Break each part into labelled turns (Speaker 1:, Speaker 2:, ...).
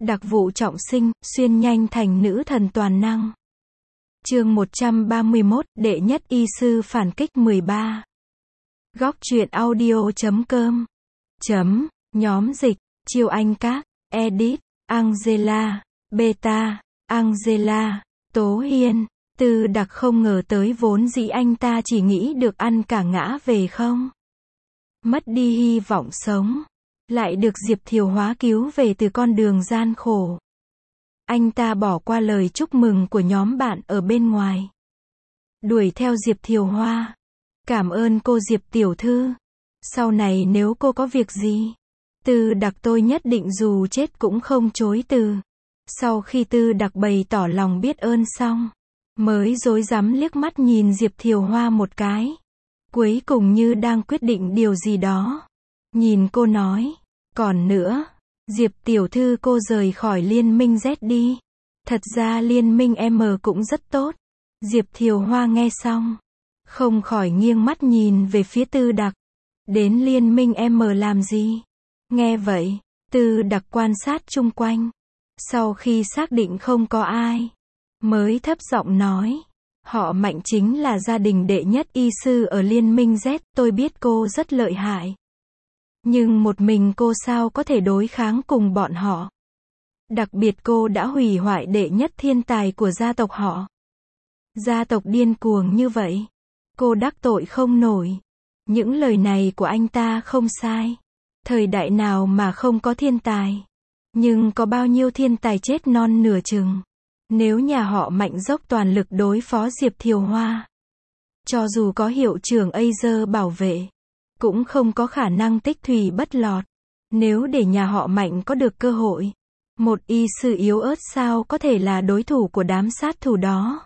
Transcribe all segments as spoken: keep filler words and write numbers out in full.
Speaker 1: Đặc vụ trọng sinh, xuyên nhanh thành nữ thần toàn năng. Chương một trăm ba mươi mốt, đệ nhất y sư phản kích mười ba. Góc truyện audio chấm com. Chấm, nhóm dịch, Chiêu Anh Các, edit, Angela, beta, Angela, Tố Hiên. Tư Đặc không ngờ tới vốn dĩ anh ta chỉ nghĩ được ăn cả ngã về không. Mất đi hy vọng sống. Lại được Diệp Thiều Hóa cứu về từ con đường gian khổ. Anh ta bỏ qua lời chúc mừng của nhóm bạn ở bên ngoài. Đuổi theo Diệp Thiều Hóa. Cảm ơn cô Diệp tiểu thư. Sau này nếu cô có việc gì, Tư Đặc tôi nhất định dù chết cũng không chối từ. Sau khi Tư Đặc bày tỏ lòng biết ơn xong, mới rối rắm liếc mắt nhìn Diệp Thiều Hóa một cái. Cuối cùng như đang quyết định điều gì đó. Nhìn cô nói, còn nữa, Diệp tiểu thư cô rời khỏi liên minh Z đi. Thật ra liên minh M cũng rất tốt. Diệp Thiều Hóa nghe xong, không khỏi nghiêng mắt nhìn về phía Tư Đặc. Đến liên minh M làm gì? Nghe vậy, Tư Đặc quan sát chung quanh. Sau khi xác định không có ai, mới thấp giọng nói, họ Mạnh chính là gia đình đệ nhất y sư ở liên minh Z, tôi biết cô rất lợi hại. Nhưng một mình cô sao có thể đối kháng cùng bọn họ. Đặc biệt cô đã hủy hoại đệ nhất thiên tài của gia tộc họ. Gia tộc điên cuồng như vậy, cô đắc tội không nổi. Những lời này của anh ta không sai. Thời đại nào mà không có thiên tài. Nhưng có bao nhiêu thiên tài chết non nửa chừng. Nếu nhà họ Mạnh dốc toàn lực đối phó Diệp Thiều Hóa, cho dù có hiệu trưởng Acer bảo vệ, cũng không có khả năng tích thủy bất lọt. Nếu để nhà họ Mạnh có được cơ hội, một y sư yếu ớt sao có thể là đối thủ của đám sát thủ đó.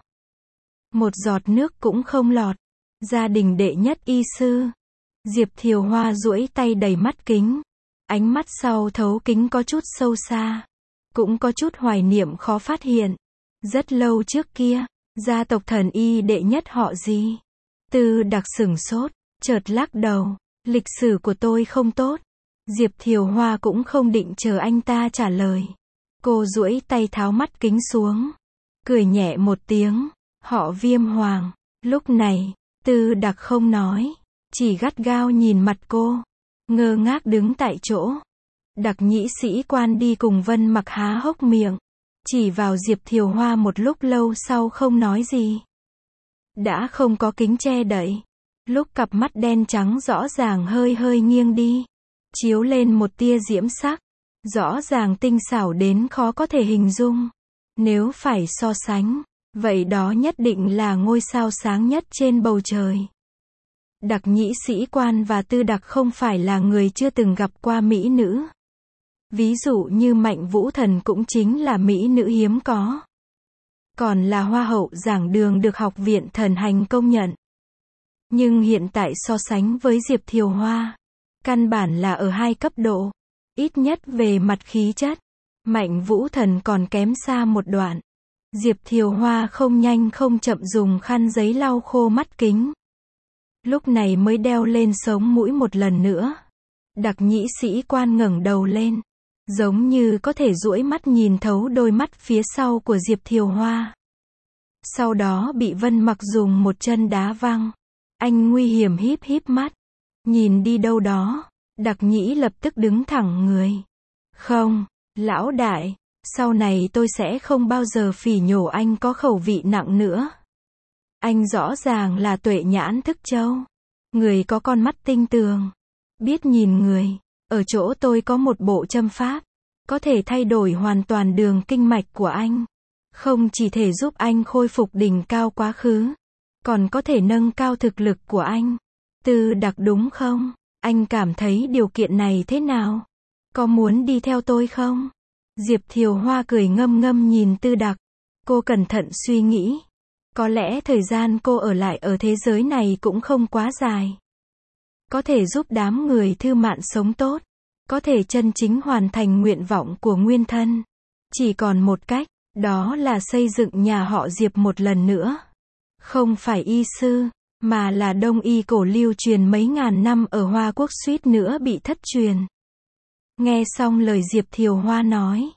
Speaker 1: Một giọt nước cũng không lọt. Gia đình đệ nhất y sư. Diệp Thiều Hóa duỗi tay đầy mắt kính. Ánh mắt sau thấu kính có chút sâu xa, cũng có chút hoài niệm khó phát hiện. Rất lâu trước kia, gia tộc thần y đệ nhất họ gì? Tư Đặc sửng sốt, chợt lắc đầu. Lịch sử của tôi không tốt. Diệp Thiều Hóa cũng không định chờ anh ta trả lời. Cô duỗi tay tháo mắt kính xuống, cười nhẹ một tiếng. Họ Viêm Hoàng. Lúc này, Tư Đặc không nói, chỉ gắt gao nhìn mặt cô, ngơ ngác đứng tại chỗ. Đặc nhĩ sĩ quan đi cùng Vân Mặc há hốc miệng, chỉ vào Diệp Thiều Hóa một lúc lâu sau không nói gì. Đã không có kính che đậy, lúc cặp mắt đen trắng rõ ràng hơi hơi nghiêng đi, chiếu lên một tia diễm sắc, rõ ràng tinh xảo đến khó có thể hình dung. Nếu phải so sánh, vậy đó nhất định là ngôi sao sáng nhất trên bầu trời. Đặc nhĩ sĩ quan và Tư Đặc không phải là người chưa từng gặp qua mỹ nữ. Ví dụ như Mạnh Vũ Thần cũng chính là mỹ nữ hiếm có. Còn là hoa hậu giảng đường được học viện thần hành công nhận. Nhưng hiện tại so sánh với Diệp Thiều Hóa, căn bản là ở hai cấp độ. Ít nhất về mặt khí chất, Mạnh Vũ Thần còn kém xa một đoạn. Diệp Thiều Hóa không nhanh không chậm dùng khăn giấy lau khô mắt kính. Lúc này mới đeo lên sống mũi một lần nữa. Đặc nhĩ sĩ quan ngẩng đầu lên, giống như có thể duỗi mắt nhìn thấu đôi mắt phía sau của Diệp Thiều Hóa. Sau đó bị Vân Mặc dùng một chân đá văng. Anh nguy hiểm híp híp mắt, nhìn đi đâu đó. Đặc nhĩ lập tức đứng thẳng người. Không, lão đại, sau này tôi sẽ không bao giờ phỉ nhổ anh có khẩu vị nặng nữa. Anh rõ ràng là tuệ nhãn thức châu, người có con mắt tinh tường, biết nhìn người. Ở chỗ tôi có một bộ châm pháp, có thể thay đổi hoàn toàn đường kinh mạch của anh. Không chỉ thể giúp anh khôi phục đỉnh cao quá khứ, còn có thể nâng cao thực lực của anh. Tư Đặc đúng không? Anh cảm thấy điều kiện này thế nào? Có muốn đi theo tôi không? Diệp Thiều Hóa cười ngâm ngâm nhìn Tư Đặc. Cô cẩn thận suy nghĩ. Có lẽ thời gian cô ở lại ở thế giới này cũng không quá dài. Có thể giúp đám người thư mạn sống tốt. Có thể chân chính hoàn thành nguyện vọng của nguyên thân. Chỉ còn một cách, đó là xây dựng nhà họ Diệp một lần nữa. Không phải y sư, mà là đông y cổ lưu truyền mấy ngàn năm ở Hoa Quốc suýt nữa bị thất truyền. Nghe xong lời Diệp Thiều Hóa nói,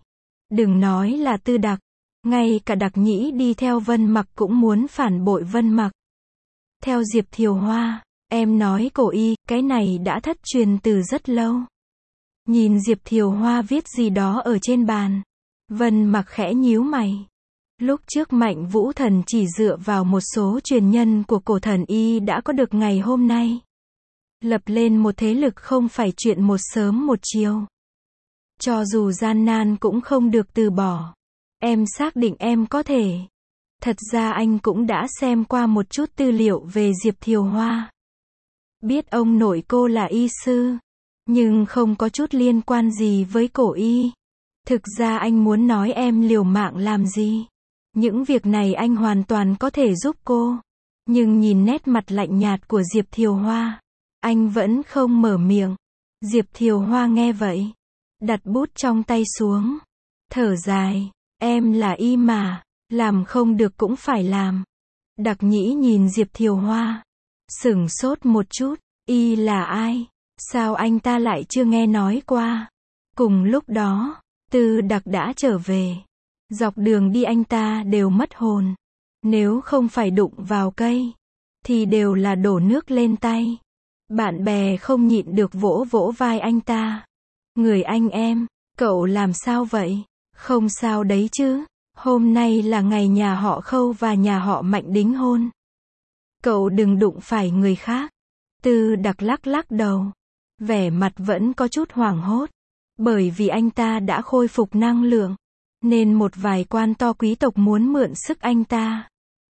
Speaker 1: Đừng nói là Tư Đặc, ngay cả Đặc Nhĩ đi theo Vân Mặc cũng muốn phản bội Vân Mặc. Theo Diệp Thiều Hoa, em nói cổ y, cái này đã thất truyền từ rất lâu. Nhìn Diệp Thiều Hoa viết gì đó ở trên bàn, Vân Mặc khẽ nhíu mày. Lúc trước Mạnh Vũ Thần chỉ dựa vào một số truyền nhân của cổ thần y đã có được ngày hôm nay. Lập lên một thế lực không phải chuyện một sớm một chiều. Cho dù gian nan cũng không được từ bỏ. Em xác định em có thể. Thật ra anh cũng đã xem qua một chút tư liệu về Diệp Thiều Hoa. Biết ông nội cô là y sư, nhưng không có chút liên quan gì với cổ y. Thực ra anh muốn nói em liều mạng làm gì. Những việc này anh hoàn toàn có thể giúp cô. Nhưng nhìn nét mặt lạnh nhạt của Diệp Thiều Hoa, anh vẫn không mở miệng. Diệp Thiều Hoa nghe vậy, đặt bút trong tay xuống, thở dài, em là y mà, làm không được cũng phải làm. Đặc Nhĩ nhìn Diệp Thiều Hoa, sửng sốt một chút, y là ai? Sao anh ta lại chưa nghe nói qua? Cùng lúc đó, Tư Đặc đã trở về. Dọc đường đi anh ta đều mất hồn. Nếu không phải đụng vào cây, thì đều là đổ nước lên tay. Bạn bè không nhịn được vỗ vỗ vai anh ta. Người anh em, cậu làm sao vậy? Không sao đấy chứ. Hôm nay là ngày nhà họ Khâu và nhà họ Mạnh đính hôn. Cậu đừng đụng phải người khác. Tư Đặc lắc lắc đầu. Vẻ mặt vẫn có chút hoảng hốt. Bởi vì anh ta đã khôi phục năng lượng. Nên một vài quan to quý tộc muốn mượn sức anh ta.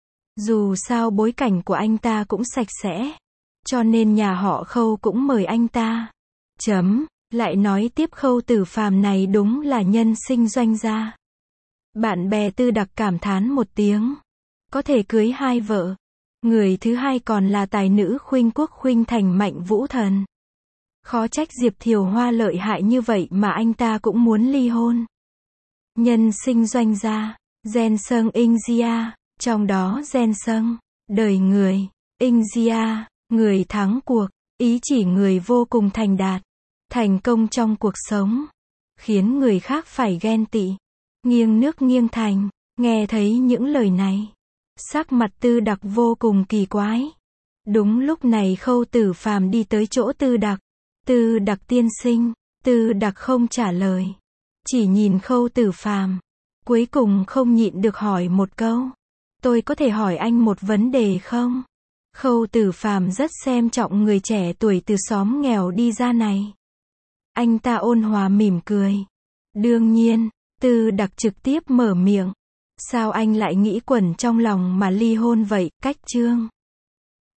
Speaker 1: Dù sao bối cảnh của anh ta cũng sạch sẽ. Cho nên nhà họ Khâu cũng mời anh ta. Chấm, lại nói tiếp Khâu Tử Phàm này đúng là nhân sinh doanh gia. Bạn bè Tư Đặc cảm thán một tiếng. Có thể cưới hai vợ. Người thứ hai còn là tài nữ khuynh quốc khuynh thành Mạnh Vũ Thần. Khó trách Diệp Thiều Hoa lợi hại như vậy mà anh ta cũng muốn ly hôn. Nhân sinh doanh gia, Gen Sung Ingia, trong đó Gen Sung, đời người, Ingia, người thắng cuộc, ý chỉ người vô cùng thành đạt, thành công trong cuộc sống, khiến người khác phải ghen tị, nghiêng nước nghiêng thành. Nghe thấy những lời này, sắc mặt Tư Đặc vô cùng kỳ quái. Đúng lúc này Khâu Tử Phàm đi tới chỗ Tư Đặc. Tư Đặc tiên sinh. Tư Đặc không trả lời, chỉ nhìn Khâu Tử Phàm, cuối cùng không nhịn được hỏi một câu. Tôi có thể hỏi anh một vấn đề không? Khâu Tử Phàm rất xem trọng người trẻ tuổi từ xóm nghèo đi ra này. Anh ta ôn hòa mỉm cười. Đương nhiên. Tư Đặc trực tiếp mở miệng. Sao anh lại nghĩ quẩn trong lòng mà ly hôn vậy? Cách chương